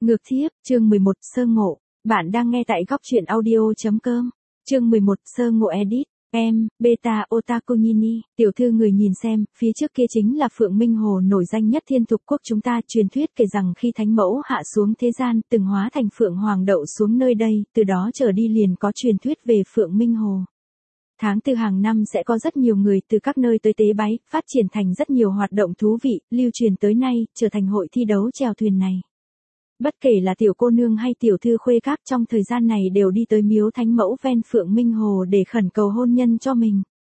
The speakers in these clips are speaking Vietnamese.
Ngược thiếp, chương 11, sơ ngộ. Bạn đang nghe tại góc truyện audio.com. Chương 11, sơ ngộ edit. Em, Beta Otaku Nini, tiểu thư người nhìn xem, phía trước kia chính là Phượng Minh Hồ nổi danh nhất thiên thục quốc chúng ta. Truyền thuyết kể rằng khi Thánh Mẫu hạ xuống thế gian, từng hóa thành Phượng Hoàng đậu xuống nơi đây, từ đó trở đi liền có truyền thuyết về Phượng Minh Hồ. Tháng 4 hàng năm sẽ có rất nhiều người từ các nơi tới tế bái, phát triển thành rất nhiều hoạt động thú vị, lưu truyền tới nay, trở thành hội thi đấu chèo thuyền này. Bất kể là tiểu cô nương hay tiểu thư khuê các trong thời gian này đều đi tới miếu Thánh Mẫu ven Phượng Minh Hồ để khẩn cầu hôn nhân cho mình.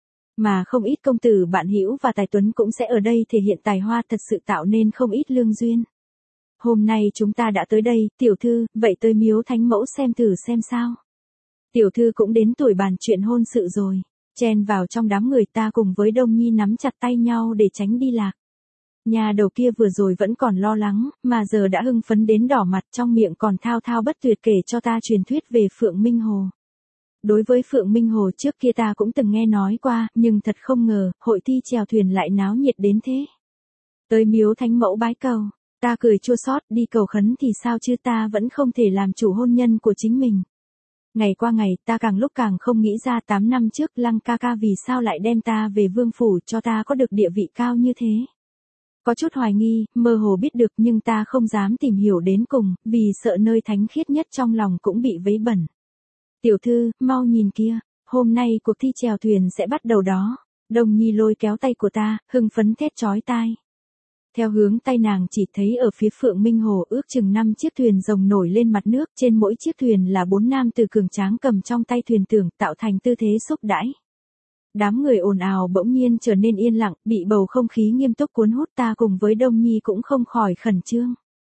Mà không ít công tử bạn hữu và tài tuấn cũng sẽ ở đây thể hiện tài hoa, thật sự tạo nên không ít lương duyên. Hôm nay chúng ta đã tới đây, tiểu thư, vậy tới miếu Thánh Mẫu xem thử xem sao. Tiểu thư cũng đến tuổi bàn chuyện hôn sự rồi. Chen vào trong đám người, ta cùng với Đông Nhi nắm chặt tay nhau để tránh đi lạc. Nhà đầu kia vừa rồi vẫn còn lo lắng, mà giờ đã hưng phấn đến đỏ mặt, trong miệng còn thao thao bất tuyệt kể cho ta truyền thuyết về Phượng Minh Hồ. Đối với Phượng Minh Hồ trước kia ta cũng từng nghe nói qua, nhưng thật không ngờ, hội thi chèo thuyền lại náo nhiệt đến thế. Tới miếu Thánh Mẫu bái cầu, ta cười chua xót, đi cầu khấn thì sao chứ, ta vẫn không thể làm chủ hôn nhân của chính mình. Ngày qua ngày, ta càng lúc càng không nghĩ ra 8 năm trước Lăng ca ca vì sao lại đem ta về vương phủ cho ta có được địa vị cao như thế. Có chút hoài nghi, mơ hồ biết được nhưng ta không dám tìm hiểu đến cùng, vì sợ nơi thánh khiết nhất trong lòng cũng bị vấy bẩn. Tiểu thư, mau nhìn kia, hôm nay cuộc thi chèo thuyền sẽ bắt đầu đó. Đồng Nhi lôi kéo tay của ta, hưng phấn thét chói tai. Theo hướng tay nàng chỉ thấy ở phía Phượng Minh Hồ ước chừng 5 chiếc thuyền rồng nổi lên mặt nước, trên mỗi chiếc thuyền là 4 nam tử cường tráng cầm trong tay thuyền tưởng, tạo thành tư thế xúc đãi. Đám người ồn ào bỗng nhiên trở nên yên lặng, bị bầu không khí nghiêm túc cuốn hút, ta cùng với Đông Nhi cũng không khỏi khẩn trương.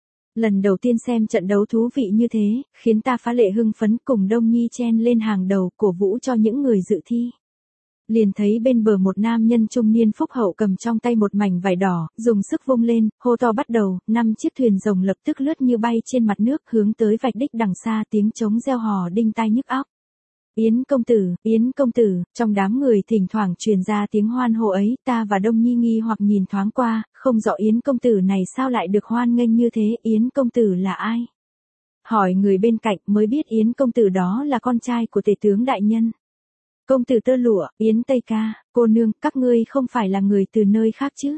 Lần đầu tiên xem trận đấu thú vị như thế, khiến ta phá lệ hưng phấn, cùng Đông Nhi chen lên hàng đầu, cổ vũ cho những người dự thi. Liền thấy bên bờ một nam nhân trung niên phúc hậu cầm trong tay một mảnh vải đỏ, dùng sức vung lên, hô to bắt đầu, 5 chiếc thuyền rồng lập tức lướt như bay trên mặt nước, hướng tới vạch đích đằng xa, tiếng trống reo hò đinh tai nhức óc. Yến công tử, trong đám người thỉnh thoảng truyền ra tiếng hoan hô ấy, ta và Đông Nhi nghi hoặc nhìn thoáng qua, không rõ Yến công tử này sao lại được hoan nghênh như thế, Yến công tử là ai? Hỏi người bên cạnh mới biết Yến công tử đó là con trai của tể tướng đại nhân. Công tử tơ lụa, Yến Tây Ca, cô nương, các ngươi không phải là người từ nơi khác chứ?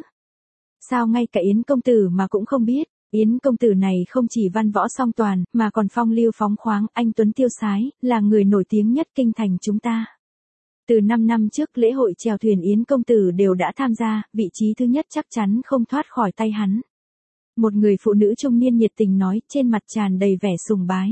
Sao ngay cả Yến công tử mà cũng không biết? Yến công tử này không chỉ văn võ song toàn, mà còn phong lưu phóng khoáng, anh tuấn tiêu sái, là người nổi tiếng nhất kinh thành chúng ta. Từ 5 năm trước lễ hội chèo thuyền Yến công tử đều đã tham gia, vị trí thứ nhất chắc chắn không thoát khỏi tay hắn. Một người phụ nữ trung niên nhiệt tình nói, trên mặt tràn đầy vẻ sùng bái.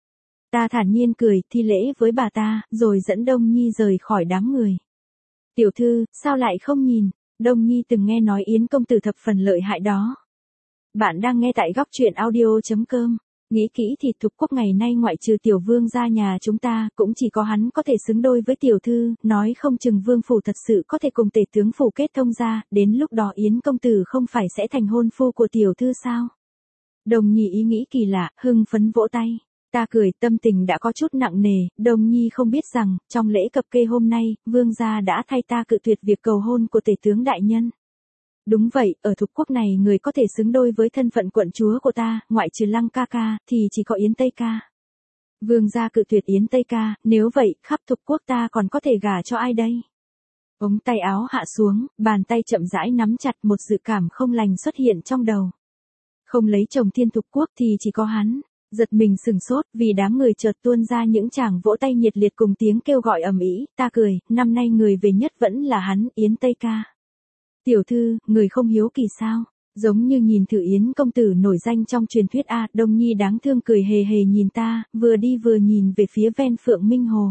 Ta thản nhiên cười, thi lễ với bà ta, rồi dẫn Đông Nhi rời khỏi đám người. Tiểu thư, sao lại không nhìn? Đông Nhi từng nghe nói Yến công tử thập phần lợi hại đó. Bạn đang nghe tại góc truyện audio.com. Nghĩ kỹ thì thục quốc ngày nay ngoại trừ tiểu vương gia nhà chúng ta, cũng chỉ có hắn có thể xứng đôi với tiểu thư, nói không chừng vương phủ thật sự có thể cùng tể tướng phủ kết thông ra, đến lúc đó Yến công tử không phải sẽ thành hôn phu của tiểu thư sao? Đồng Nhi ý nghĩ kỳ lạ, hưng phấn vỗ tay. Ta cười, tâm tình đã có chút nặng nề, Đồng Nhi không biết rằng, trong lễ cập kê hôm nay, vương gia đã thay ta cự tuyệt việc cầu hôn của tể tướng đại nhân. Đúng vậy, ở thục quốc này người có thể xứng đôi với thân phận quận chúa của ta, ngoại trừ Lăng ca ca, thì chỉ có Yến Tây Ca. Vương gia cự tuyệt Yến Tây Ca, nếu vậy, khắp thục quốc ta còn có thể gả cho ai đây? Ống tay áo hạ xuống, bàn tay chậm rãi nắm chặt, một dự cảm không lành xuất hiện trong đầu. Không lấy chồng thiên thục quốc thì chỉ có hắn. Giật mình sừng sốt, vì đám người chợt tuôn ra những tràng vỗ tay nhiệt liệt cùng tiếng kêu gọi ầm ĩ, ta cười, năm nay người về nhất vẫn là hắn, Yến Tây Ca. Tiểu thư, người không hiếu kỳ sao? Giống như nhìn thử Yến công tử nổi danh trong truyền thuyết a. Đông Nhi đáng thương cười hề hề nhìn ta, vừa đi vừa nhìn về phía ven Phượng Minh Hồ.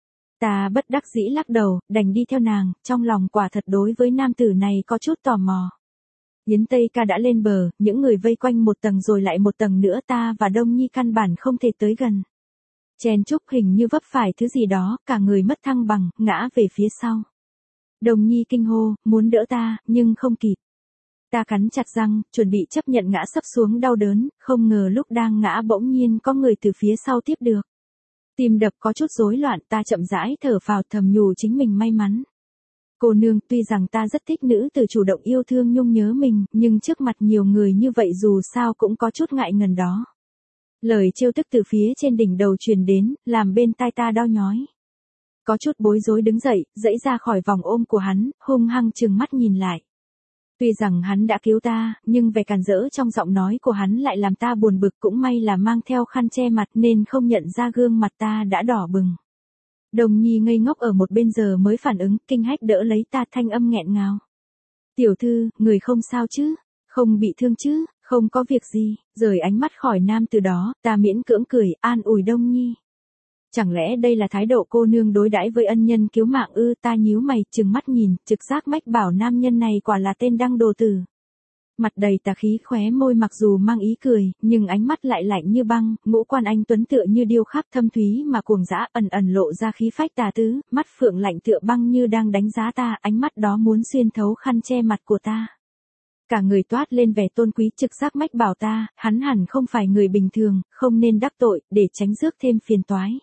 Ta bất đắc dĩ lắc đầu, đành đi theo nàng, trong lòng quả thật đối với nam tử này có chút tò mò. Yến Tây Ca đã lên bờ, những người vây quanh một tầng rồi lại một tầng nữa, ta và Đông Nhi căn bản không thể tới gần. Chen chúc hình như vấp phải thứ gì đó, cả người mất thăng bằng, ngã về phía sau. Đồng Nhi kinh hô, muốn đỡ ta, nhưng không kịp. Ta cắn chặt răng, chuẩn bị chấp nhận ngã sấp xuống đau đớn, không ngờ lúc đang ngã bỗng nhiên có người từ phía sau tiếp được. Tim đập có chút rối loạn, ta chậm rãi thở phào thầm nhủ chính mình may mắn. Cô nương, tuy rằng ta rất thích nữ tử chủ động yêu thương nhung nhớ mình, nhưng trước mặt nhiều người như vậy dù sao cũng có chút ngại ngần đó. Lời trêu tức từ phía trên đỉnh đầu truyền đến, làm bên tai ta đau nhói. Có chút bối rối đứng dậy, dãy ra khỏi vòng ôm của hắn, hung hăng trừng mắt nhìn lại. Tuy rằng hắn đã cứu ta, nhưng vẻ càn rỡ trong giọng nói của hắn lại làm ta buồn bực, cũng may là mang theo khăn che mặt nên không nhận ra gương mặt ta đã đỏ bừng. Đồng Nhi ngây ngốc ở một bên giờ mới phản ứng, kinh hách đỡ lấy ta, thanh âm nghẹn ngào. Tiểu thư, người không sao chứ? Không bị thương chứ? Không có việc gì. Rời ánh mắt khỏi nam từ đó, ta miễn cưỡng cười, an ủi Đông Nhi. Chẳng lẽ đây là thái độ cô nương đối đãi với ân nhân cứu mạng ư? Ta nhíu mày, trừng mắt nhìn, trực giác mách bảo nam nhân này quả là tên đăng đồ tử. Mặt đầy tà khí, khóe môi mặc dù mang ý cười, nhưng ánh mắt lại lạnh như băng, ngũ quan anh tuấn tựa như điêu khắc thâm thúy mà cuồng dã, ẩn ẩn lộ ra khí phách tà tứ, mắt phượng lạnh tựa băng như đang đánh giá ta, ánh mắt đó muốn xuyên thấu khăn che mặt của ta. Cả người toát lên vẻ tôn quý, trực giác mách bảo ta, hắn hẳn không phải người bình thường, không nên đắc tội, để tránh rước thêm phiền toái.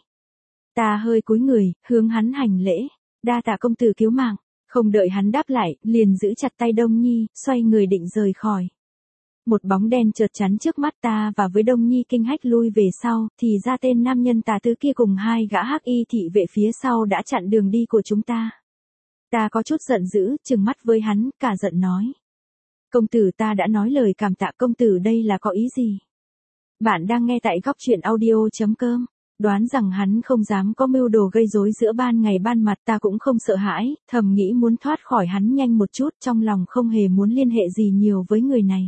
Ta hơi cúi người, hướng hắn hành lễ, đa tạ công tử cứu mạng. Không đợi hắn đáp lại, liền giữ chặt tay Đông Nhi, xoay người định rời khỏi. Một bóng đen chợt chắn trước mắt ta và với Đông Nhi kinh hách lui về sau, thì ra tên nam nhân tà tứ kia cùng hai gã hắc y thị vệ phía sau đã chặn đường đi của chúng ta. Ta có chút giận dữ, trừng mắt với hắn, cả giận nói. Công tử, ta đã nói lời cảm tạ công tử, đây là có ý gì? Bạn đang nghe tại góc truyện audio.com. Đoán rằng hắn không dám có mưu đồ gây rối giữa ban ngày ban mặt, ta cũng không sợ hãi, thầm nghĩ muốn thoát khỏi hắn nhanh một chút, trong lòng không hề muốn liên hệ gì nhiều với người này.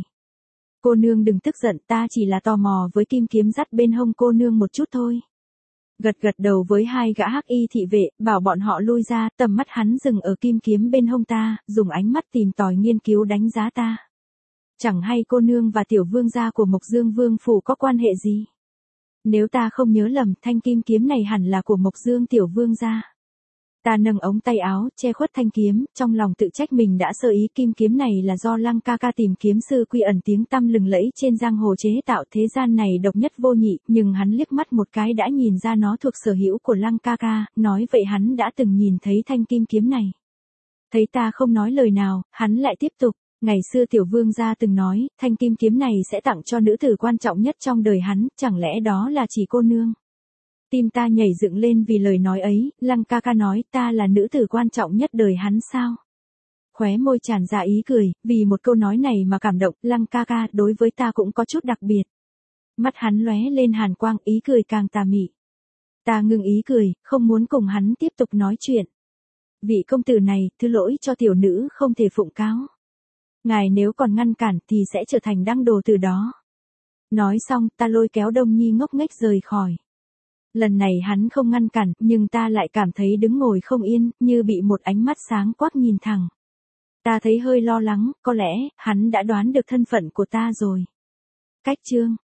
Cô nương đừng tức giận, ta chỉ là tò mò với kim kiếm dắt bên hông cô nương một chút thôi. Gật gật đầu với hai gã hắc y thị vệ, bảo bọn họ lui ra, tầm mắt hắn dừng ở kim kiếm bên hông ta, dùng ánh mắt tìm tòi nghiên cứu đánh giá ta. Chẳng hay cô nương và tiểu vương gia của Mộc Dương Vương phủ có quan hệ gì? Nếu ta không nhớ lầm, thanh kim kiếm này hẳn là của Mộc Dương tiểu vương gia. Ta nâng ống tay áo, che khuất thanh kiếm, trong lòng tự trách mình đã sơ ý, kim kiếm này là do Lăng ca ca tìm kiếm sư Quy Ẩn tiếng tăm lừng lẫy trên giang hồ chế tạo, thế gian này độc nhất vô nhị, nhưng hắn liếc mắt một cái đã nhìn ra nó thuộc sở hữu của Lăng ca ca, nói vậy hắn đã từng nhìn thấy thanh kim kiếm này. Thấy ta không nói lời nào, hắn lại tiếp tục. Ngày xưa tiểu vương gia từng nói, thanh kim kiếm này sẽ tặng cho nữ tử quan trọng nhất trong đời hắn, chẳng lẽ đó là chỉ cô nương? Tim ta nhảy dựng lên vì lời nói ấy, Lăng ca ca nói ta là nữ tử quan trọng nhất đời hắn sao? Khóe môi tràn ra ý cười, vì một câu nói này mà cảm động, Lăng ca ca đối với ta cũng có chút đặc biệt. Mắt hắn lóe lên hàn quang, ý cười càng tà mị. Ta ngừng ý cười, không muốn cùng hắn tiếp tục nói chuyện. Vị công tử này, thứ lỗi cho tiểu nữ không thể phụng cáo. Ngài nếu còn ngăn cản thì sẽ trở thành đăng đồ từ đó. Nói xong, ta lôi kéo Đông Nhi ngốc nghếch rời khỏi. Lần này hắn không ngăn cản, nhưng ta lại cảm thấy đứng ngồi không yên, như bị một ánh mắt sáng quắc nhìn thẳng. Ta thấy hơi lo lắng, có lẽ, hắn đã đoán được thân phận của ta rồi. Cách chương.